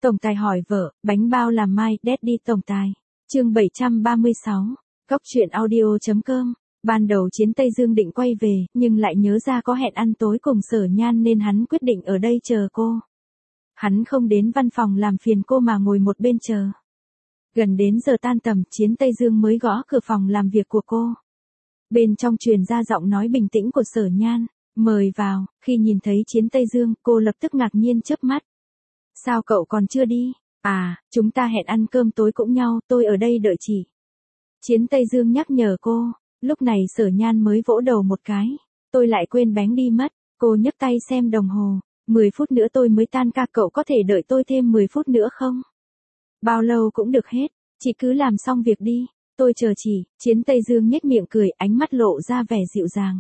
Tổng tài hỏi vợ, bánh bao làm mai, Daddy tổng tài. Chương 736. Góc truyện audio.com. Ban đầu Chiến Tây Dương định quay về, nhưng lại nhớ ra có hẹn ăn tối cùng Sở Nhan nên hắn quyết định ở đây chờ cô. Hắn không đến văn phòng làm phiền cô mà ngồi một bên chờ. Gần đến giờ tan tầm, Chiến Tây Dương mới gõ cửa phòng làm việc của cô. Bên trong truyền ra giọng nói bình tĩnh của Sở Nhan, mời vào. Khi nhìn thấy Chiến Tây Dương, cô lập tức ngạc nhiên chớp mắt. Sao cậu còn chưa đi? À, chúng ta hẹn ăn cơm tối cũng nhau, tôi ở đây đợi chị. Chiến Tây Dương nhắc nhở cô. Lúc này Sở Nhan mới vỗ đầu một cái. Tôi lại quên bánh đi mất. Cô nhấc tay xem đồng hồ. 10 phút nữa tôi mới tan ca, cậu có thể đợi tôi thêm 10 phút nữa không? Bao lâu cũng được hết. Chị cứ làm xong việc đi. Tôi chờ chị. Chiến Tây Dương nhếch miệng cười, ánh mắt lộ ra vẻ dịu dàng.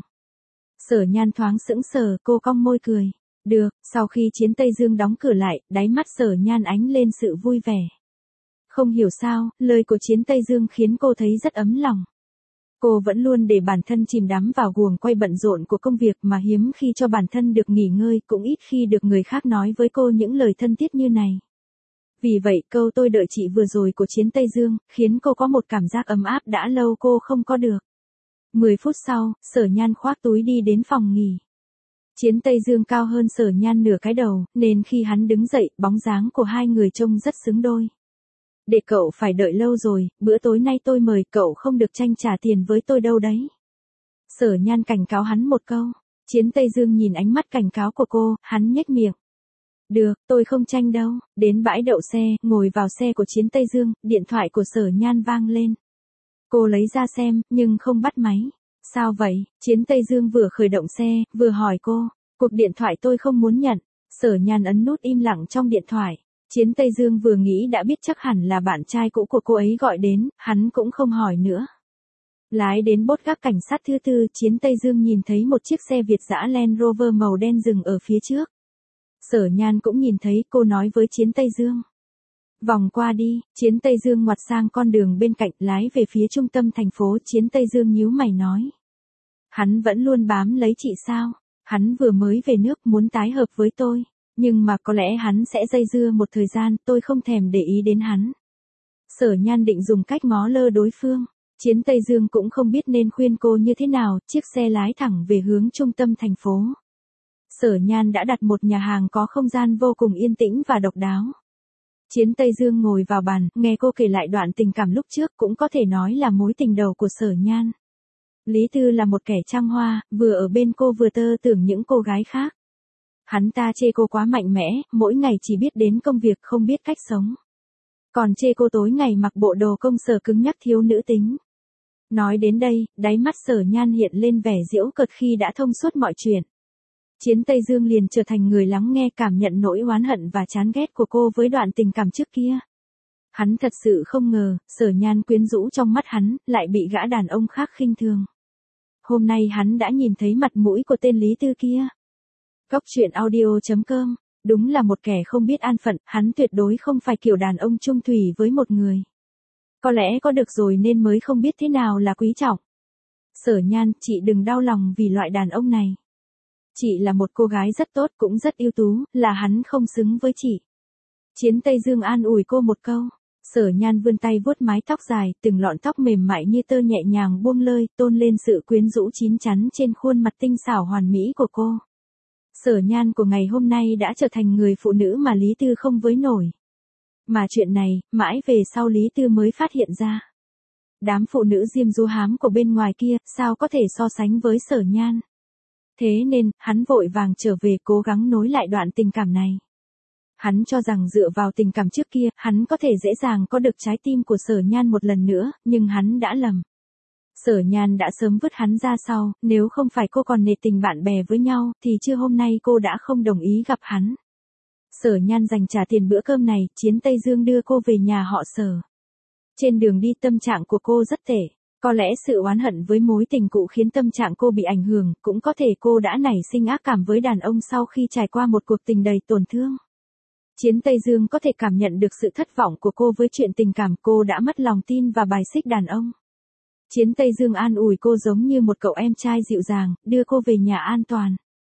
Sở Nhan thoáng sững sờ, cô cong môi cười. Được. Sau khi Chiến Tây Dương đóng cửa lại, đáy mắt Sở Nhan ánh lên sự vui vẻ. Không hiểu sao, lời của Chiến Tây Dương khiến cô thấy rất ấm lòng. Cô vẫn luôn để bản thân chìm đắm vào guồng quay bận rộn của công việc mà hiếm khi cho bản thân được nghỉ ngơi, cũng ít khi được người khác nói với cô những lời thân thiết như này. Vì vậy câu tôi đợi chị vừa rồi của Chiến Tây Dương, khiến cô có một cảm giác ấm áp đã lâu cô không có được. 10 phút sau, Sở Nhan khoác túi đi đến phòng nghỉ. Chiến Tây Dương cao hơn Sở Nhan nửa cái đầu, nên khi hắn đứng dậy, bóng dáng của hai người trông rất xứng đôi. Để cậu phải đợi lâu rồi, bữa tối nay tôi mời cậu không được tranh trả tiền với tôi đâu đấy. Sở Nhan cảnh cáo hắn một câu. Chiến Tây Dương nhìn ánh mắt cảnh cáo của cô, hắn nhếch miệng. Được, tôi không tranh đâu. Đến bãi đậu xe, ngồi vào xe của Chiến Tây Dương, điện thoại của Sở Nhan vang lên. Cô lấy ra xem, nhưng không bắt máy. Sao vậy? Chiến Tây Dương vừa khởi động xe, vừa hỏi cô. Cuộc điện thoại tôi không muốn nhận. Sở Nhan ấn nút im lặng trong điện thoại. Chiến Tây Dương vừa nghĩ đã biết chắc hẳn là bạn trai cũ của cô ấy gọi đến, hắn cũng không hỏi nữa. Lái đến bốt gác cảnh sát thứ tư, Chiến Tây Dương nhìn thấy một chiếc xe Việt dã Land Rover màu đen dừng ở phía trước. Sở Nhan cũng nhìn thấy, cô nói với Chiến Tây Dương. Vòng qua đi. Chiến Tây Dương ngoặt sang con đường bên cạnh, lái về phía trung tâm thành phố. Chiến Tây Dương nhíu mày nói. Hắn vẫn luôn bám lấy chị sao? Hắn vừa mới về nước muốn tái hợp với tôi. Nhưng mà có lẽ hắn sẽ dây dưa một thời gian, tôi không thèm để ý đến hắn. Sở Nhan định dùng cách ngó lơ đối phương. Chiến Tây Dương cũng không biết nên khuyên cô như thế nào, chiếc xe lái thẳng về hướng trung tâm thành phố. Sở Nhan đã đặt một nhà hàng có không gian vô cùng yên tĩnh và độc đáo. Chiến Tây Dương ngồi vào bàn, nghe cô kể lại đoạn tình cảm lúc trước, cũng có thể nói là mối tình đầu của Sở Nhan. Lý Tư là một kẻ trăng hoa, vừa ở bên cô vừa tơ tưởng những cô gái khác. Hắn ta chê cô quá mạnh mẽ, mỗi ngày chỉ biết đến công việc không biết cách sống. Còn chê cô tối ngày mặc bộ đồ công sở cứng nhắc thiếu nữ tính. Nói đến đây, đáy mắt Sở Nhan hiện lên vẻ giễu cợt khi đã thông suốt mọi chuyện. Chiến Tây Dương liền trở thành người lắng nghe, cảm nhận nỗi oán hận và chán ghét của cô với đoạn tình cảm trước kia. Hắn thật sự không ngờ, Sở Nhan quyến rũ trong mắt hắn, lại bị gã đàn ông khác khinh thường. Hôm nay hắn đã nhìn thấy mặt mũi của tên Lý Tư kia. Góc truyện audio.com. Đúng là một kẻ không biết an phận, hắn tuyệt đối không phải kiểu đàn ông chung thủy với một người. Có lẽ có được rồi nên mới không biết thế nào là quý trọng. Sở Nhan, chị đừng đau lòng vì loại đàn ông này. Chị là một cô gái rất tốt, cũng rất ưu tú, là hắn không xứng với chị. Chiến Tây Dương an ủi cô một câu. Sở Nhan vươn tay vuốt mái tóc dài, từng lọn tóc mềm mại như tơ nhẹ nhàng buông lơi, tôn lên sự quyến rũ chín chắn trên khuôn mặt tinh xảo hoàn mỹ của cô. Sở Nhan của ngày hôm nay đã trở thành người phụ nữ mà Lý Tư không với nổi. Mà chuyện này, mãi về sau Lý Tư mới phát hiện ra. Đám phụ nữ diêm dúa hám của bên ngoài kia, sao có thể so sánh với Sở Nhan. Thế nên, hắn vội vàng trở về cố gắng nối lại đoạn tình cảm này. Hắn cho rằng dựa vào tình cảm trước kia, hắn có thể dễ dàng có được trái tim của Sở Nhan một lần nữa, nhưng hắn đã lầm. Sở Nhan đã sớm vứt hắn ra sau, nếu không phải cô còn nể tình bạn bè với nhau, thì chưa hôm nay cô đã không đồng ý gặp hắn. Sở Nhan dành trả tiền bữa cơm này, Chiến Tây Dương đưa cô về nhà họ Sở. Trên đường đi tâm trạng của cô rất tệ. Có lẽ sự oán hận với mối tình cũ khiến tâm trạng cô bị ảnh hưởng, cũng có thể cô đã nảy sinh ác cảm với đàn ông sau khi trải qua một cuộc tình đầy tổn thương. Chiến Tây Dương có thể cảm nhận được sự thất vọng của cô với chuyện tình cảm, cô đã mất lòng tin và bài xích đàn ông. Chiến Tây Dương an ủi cô giống như một cậu em trai dịu dàng, đưa cô về nhà an toàn.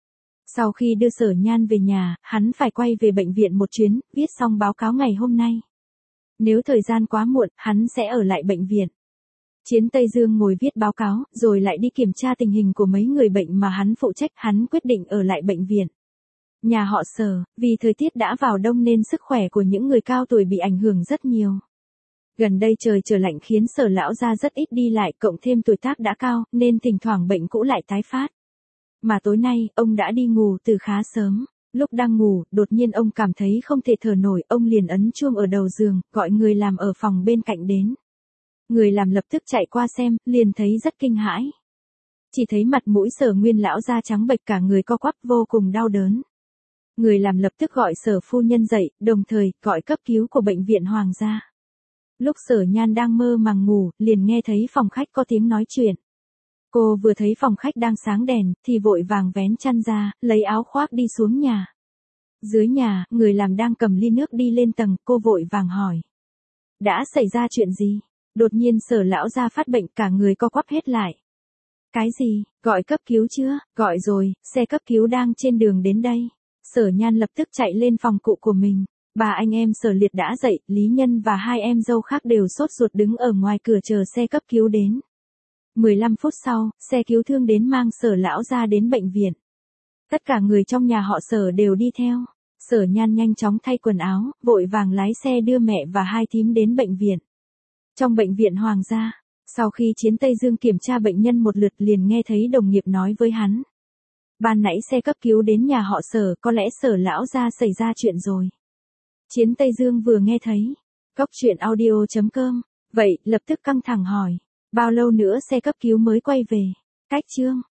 Sau khi đưa Sở Nhan về nhà, hắn phải quay về bệnh viện một chuyến, viết xong báo cáo ngày hôm nay. Nếu thời gian quá muộn, hắn sẽ ở lại bệnh viện. Chiến Tây Dương ngồi viết báo cáo, rồi lại đi kiểm tra tình hình của mấy người bệnh mà hắn phụ trách, hắn quyết định ở lại bệnh viện. Nhà họ Sở, vì thời tiết đã vào đông nên sức khỏe của những người cao tuổi bị ảnh hưởng rất nhiều. Gần đây trời trở lạnh khiến Sở lão gia rất ít đi lại, cộng thêm tuổi tác đã cao, nên thỉnh thoảng bệnh cũ lại tái phát. Mà tối nay, ông đã đi ngủ từ khá sớm. Lúc đang ngủ, đột nhiên ông cảm thấy không thể thở nổi, ông liền ấn chuông ở đầu giường, gọi người làm ở phòng bên cạnh đến. Người làm lập tức chạy qua xem, liền thấy rất kinh hãi. Chỉ thấy mặt mũi Sở Nguyên lão da trắng bệch, cả người co quắp vô cùng đau đớn. Người làm lập tức gọi Sở phu nhân dậy, đồng thời gọi cấp cứu của bệnh viện Hoàng gia. Lúc Sở Nhan đang mơ màng ngủ, liền nghe thấy phòng khách có tiếng nói chuyện. Cô vừa thấy phòng khách đang sáng đèn, thì vội vàng vén chăn ra, lấy áo khoác đi xuống nhà. Dưới nhà, người làm đang cầm ly nước đi lên tầng, cô vội vàng hỏi. Đã xảy ra chuyện gì? Đột nhiên Sở lão gia phát bệnh, cả người co quắp hết lại. Cái gì? Gọi cấp cứu chưa? Gọi rồi, xe cấp cứu đang trên đường đến đây. Sở Nhan lập tức chạy lên phòng cụ của mình. Bà anh em Sở Liệt đã dậy, Lý Nhân và hai em dâu khác đều sốt ruột đứng ở ngoài cửa chờ xe cấp cứu đến. 15 phút sau, xe cứu thương đến mang Sở lão gia đến bệnh viện. Tất cả người trong nhà họ Sở đều đi theo. Sở Nhan nhanh chóng thay quần áo, vội vàng lái xe đưa mẹ và hai thím đến bệnh viện. Trong bệnh viện Hoàng gia, sau khi Chiến Tây Dương kiểm tra bệnh nhân một lượt liền nghe thấy đồng nghiệp nói với hắn. Ban nãy xe cấp cứu đến nhà họ Sở, có lẽ Sở lão gia xảy ra chuyện rồi. Chiến Tây Dương vừa nghe thấy, Cốc Truyện Audio.com, vậy lập tức căng thẳng hỏi, bao lâu nữa xe cấp cứu mới quay về? Cách chương